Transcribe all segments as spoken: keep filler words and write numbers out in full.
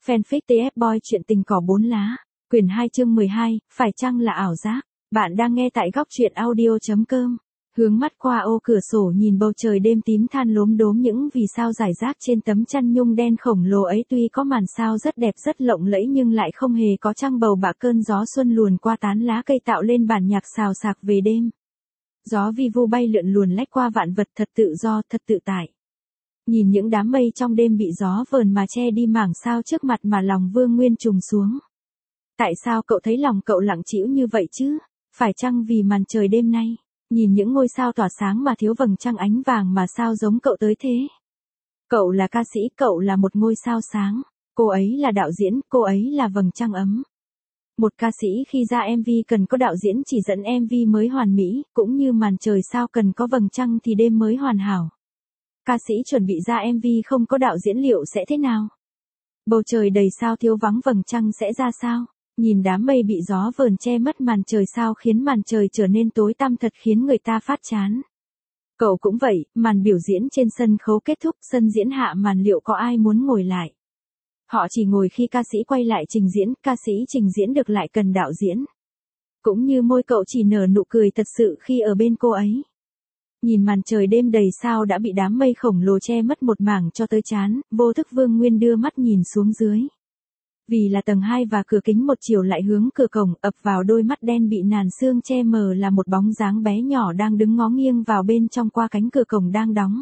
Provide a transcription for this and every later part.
Fanfic tê ép Boy chuyện tình cỏ bốn lá, quyển hai chương mười hai, phải chăng là ảo giác? Bạn đang nghe tại góc truyện audio.com. Hướng mắt qua ô cửa sổ nhìn bầu trời đêm tím than lốm đốm những vì sao rải rác trên tấm chăn nhung đen khổng lồ ấy, tuy có màn sao rất đẹp rất lộng lẫy nhưng lại không hề có trăng bầu bạ, cơn gió xuân luồn qua tán lá cây tạo lên bản nhạc xào xạc về đêm. Gió vi vu bay lượn luồn lách qua vạn vật thật tự do, thật tự tại. Nhìn những đám mây trong đêm bị gió vờn mà che đi mảng sao trước mặt mà lòng Vương Nguyên trùng xuống. Tại sao cậu thấy lòng cậu lặng trĩu như vậy chứ? Phải chăng vì màn trời đêm nay, nhìn những ngôi sao tỏa sáng mà thiếu vầng trăng ánh vàng mà sao giống cậu tới thế? Cậu là ca sĩ, cậu là một ngôi sao sáng, cô ấy là đạo diễn, cô ấy là vầng trăng ấm. Một ca sĩ khi ra em vê cần có đạo diễn chỉ dẫn em vê mới hoàn mỹ, cũng như màn trời sao cần có vầng trăng thì đêm mới hoàn hảo. Ca sĩ chuẩn bị ra em vê không có đạo diễn liệu sẽ thế nào? Bầu trời đầy sao thiếu vắng vầng trăng sẽ ra sao? Nhìn đám mây bị gió vờn che mất màn trời sao khiến màn trời trở nên tối tăm thật khiến người ta phát chán. Cậu cũng vậy, màn biểu diễn trên sân khấu kết thúc, sân diễn hạ màn, liệu có ai muốn ngồi lại? Họ chỉ ngồi khi ca sĩ quay lại trình diễn, ca sĩ trình diễn được lại cần đạo diễn. Cũng như môi cậu chỉ nở nụ cười thật sự khi ở bên cô ấy. Nhìn màn trời đêm đầy sao đã bị đám mây khổng lồ che mất một mảng cho tới chán, vô thức Vương Nguyên đưa mắt nhìn xuống dưới. Vì là tầng hai và cửa kính một chiều lại hướng cửa cổng, ập vào đôi mắt đen bị nàn sương che mờ là một bóng dáng bé nhỏ đang đứng ngó nghiêng vào bên trong qua cánh cửa cổng đang đóng.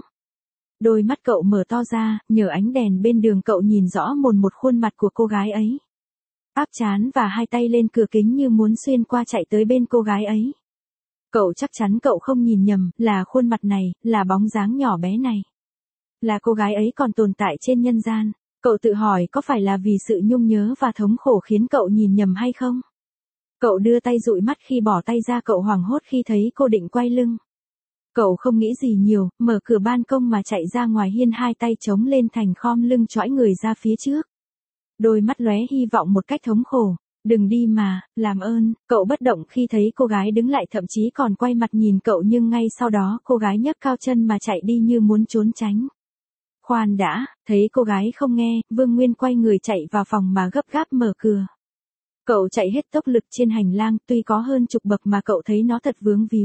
Đôi mắt cậu mở to ra, nhờ ánh đèn bên đường cậu nhìn rõ mồn một khuôn mặt của cô gái ấy. Áp trán và hai tay lên cửa kính như muốn xuyên qua chạy tới bên cô gái ấy. Cậu chắc chắn cậu không nhìn nhầm, là khuôn mặt này, là bóng dáng nhỏ bé này. Là cô gái ấy còn tồn tại trên nhân gian. Cậu tự hỏi có phải là vì sự nhung nhớ và thống khổ khiến cậu nhìn nhầm hay không? Cậu đưa tay dụi mắt khi bỏ tay ra, cậu hoảng hốt khi thấy cô định quay lưng. Cậu không nghĩ gì nhiều, mở cửa ban công mà chạy ra ngoài hiên, hai tay chống lên thành khom lưng chõi người ra phía trước. Đôi mắt lóe hy vọng một cách thống khổ. Đừng đi mà, làm ơn. Cậu bất động khi thấy cô gái đứng lại, thậm chí còn quay mặt nhìn cậu, nhưng ngay sau đó cô gái nhấc cao chân mà chạy đi như muốn trốn tránh. Khoan đã, thấy cô gái không nghe, Vương Nguyên quay người chạy vào phòng mà gấp gáp mở cửa. Cậu chạy hết tốc lực trên hành lang, tuy có hơn chục bậc mà cậu thấy nó thật vướng víu.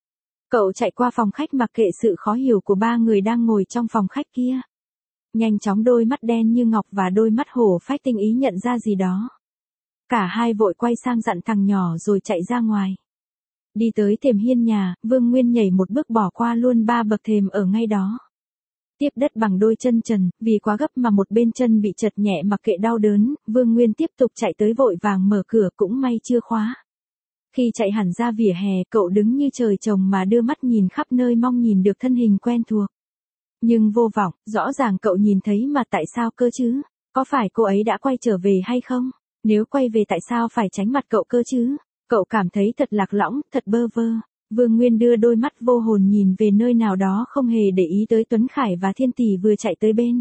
Cậu chạy qua phòng khách mặc kệ sự khó hiểu của ba người đang ngồi trong phòng khách kia. Nhanh chóng đôi mắt đen như ngọc và đôi mắt hổ phách tinh ý nhận ra gì đó. Cả hai vội quay sang dặn thằng nhỏ rồi chạy ra ngoài. Đi tới thềm hiên nhà, Vương Nguyên nhảy một bước bỏ qua luôn ba bậc thềm ở ngay đó. Tiếp đất bằng đôi chân trần, vì quá gấp mà một bên chân bị trật nhẹ, mặc kệ đau đớn, Vương Nguyên tiếp tục chạy tới vội vàng mở cửa, cũng may chưa khóa. Khi chạy hẳn ra vỉa hè, cậu đứng như trời trồng mà đưa mắt nhìn khắp nơi mong nhìn được thân hình quen thuộc. Nhưng vô vọng, rõ ràng cậu nhìn thấy mà tại sao cơ chứ? Có phải cô ấy đã quay trở về hay không? Nếu quay về tại sao phải tránh mặt cậu cơ chứ? Cậu cảm thấy thật lạc lõng, thật bơ vơ. Vương Nguyên đưa đôi mắt vô hồn nhìn về nơi nào đó, không hề để ý tới Tuấn Khải và Thiên Tỷ vừa chạy tới bên.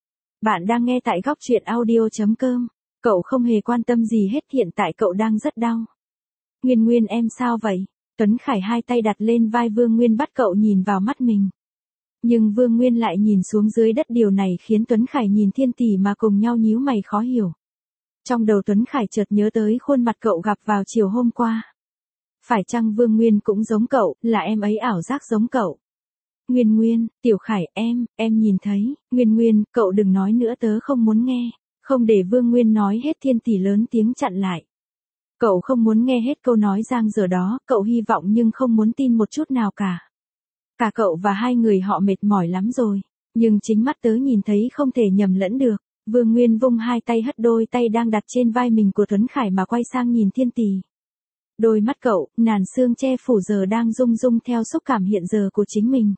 Bạn đang nghe tại góc truyện audio.com. Cậu không hề quan tâm gì hết, hiện tại cậu đang rất đau. Nguyên Nguyên em sao vậy? Tuấn Khải hai tay đặt lên vai Vương Nguyên bắt cậu nhìn vào mắt mình. Nhưng Vương Nguyên lại nhìn xuống dưới đất, điều này khiến Tuấn Khải nhìn Thiên Tỷ mà cùng nhau nhíu mày khó hiểu. Trong đầu Tuấn Khải chợt nhớ tới khuôn mặt cậu gặp vào chiều hôm qua. Phải chăng Vương Nguyên cũng giống cậu, là em ấy ảo giác giống cậu? Nguyên Nguyên, Tiểu Khải, em, em nhìn thấy. Nguyên Nguyên, cậu đừng nói nữa, tớ không muốn nghe. Không để Vương Nguyên nói hết, Thiên Tỷ lớn tiếng chặn lại. Cậu không muốn nghe hết câu nói giang dở đó, cậu hy vọng nhưng không muốn tin một chút nào cả. Cả cậu và hai người họ mệt mỏi lắm rồi, nhưng chính mắt tớ nhìn thấy không thể nhầm lẫn được. Vương Nguyên vung hai tay hất đôi tay đang đặt trên vai mình của Tuấn Khải mà quay sang nhìn Thiên Tỷ. Đôi mắt cậu, nàn sương che phủ, giờ đang rung rung theo xúc cảm hiện giờ của chính mình.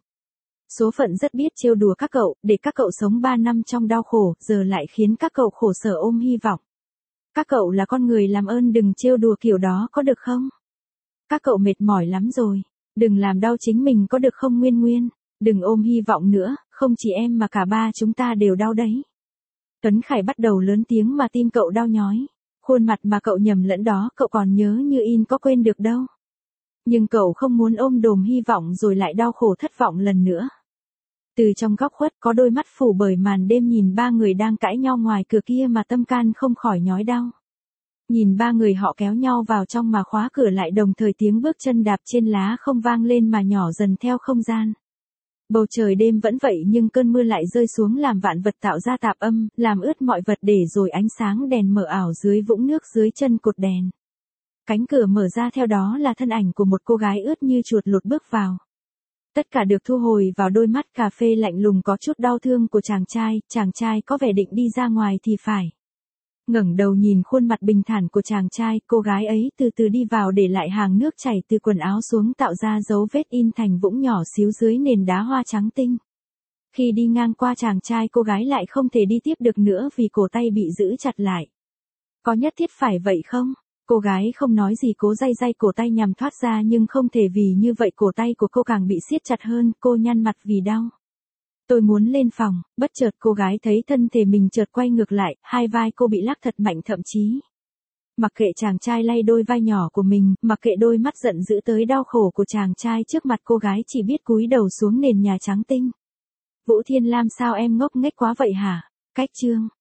Số phận rất biết trêu đùa các cậu, để các cậu sống ba năm trong đau khổ, giờ lại khiến các cậu khổ sở ôm hy vọng. Các cậu là con người, làm ơn đừng trêu đùa kiểu đó có được không? Các cậu mệt mỏi lắm rồi, đừng làm đau chính mình có được không Nguyên Nguyên? Đừng ôm hy vọng nữa, không chỉ em mà cả ba chúng ta đều đau đấy. Tuấn Khải bắt đầu lớn tiếng mà tim cậu đau nhói. Khuôn mặt mà cậu nhầm lẫn đó cậu còn nhớ như in, có quên được đâu. Nhưng cậu không muốn ôm đồm hy vọng rồi lại đau khổ thất vọng lần nữa. Từ trong góc khuất có đôi mắt phủ bởi màn đêm nhìn ba người đang cãi nhau ngoài cửa kia mà tâm can không khỏi nhói đau. Nhìn ba người họ kéo nhau vào trong mà khóa cửa lại, đồng thời tiếng bước chân đạp trên lá không vang lên mà nhỏ dần theo không gian. Bầu trời đêm vẫn vậy nhưng cơn mưa lại rơi xuống làm vạn vật tạo ra tạp âm, làm ướt mọi vật để rồi ánh sáng đèn mờ ảo dưới vũng nước dưới chân cột đèn. Cánh cửa mở ra, theo đó là thân ảnh của một cô gái ướt như chuột lột bước vào. Tất cả được thu hồi vào đôi mắt cà phê lạnh lùng có chút đau thương của chàng trai, chàng trai có vẻ định đi ra ngoài thì phải. Ngẩng đầu nhìn khuôn mặt bình thản của chàng trai, cô gái ấy từ từ đi vào để lại hàng nước chảy từ quần áo xuống tạo ra dấu vết in thành vũng nhỏ xíu dưới nền đá hoa trắng tinh. Khi đi ngang qua chàng trai, cô gái lại không thể đi tiếp được nữa vì cổ tay bị giữ chặt lại. Có nhất thiết phải vậy không? Cô gái không nói gì, cố day day cổ tay nhằm thoát ra nhưng không thể, vì như vậy cổ tay của cô càng bị siết chặt hơn, cô nhăn mặt vì đau. Tôi muốn lên phòng, bất chợt cô gái thấy thân thể mình chợt quay ngược lại, hai vai cô bị lắc thật mạnh, thậm chí. Mặc kệ chàng trai lay đôi vai nhỏ của mình, mặc kệ đôi mắt giận dữ tới đau khổ của chàng trai trước mặt, cô gái chỉ biết cúi đầu xuống nền nhà trắng tinh. Vũ Thiên Lam, sao em ngốc nghếch quá vậy hả? Cách chương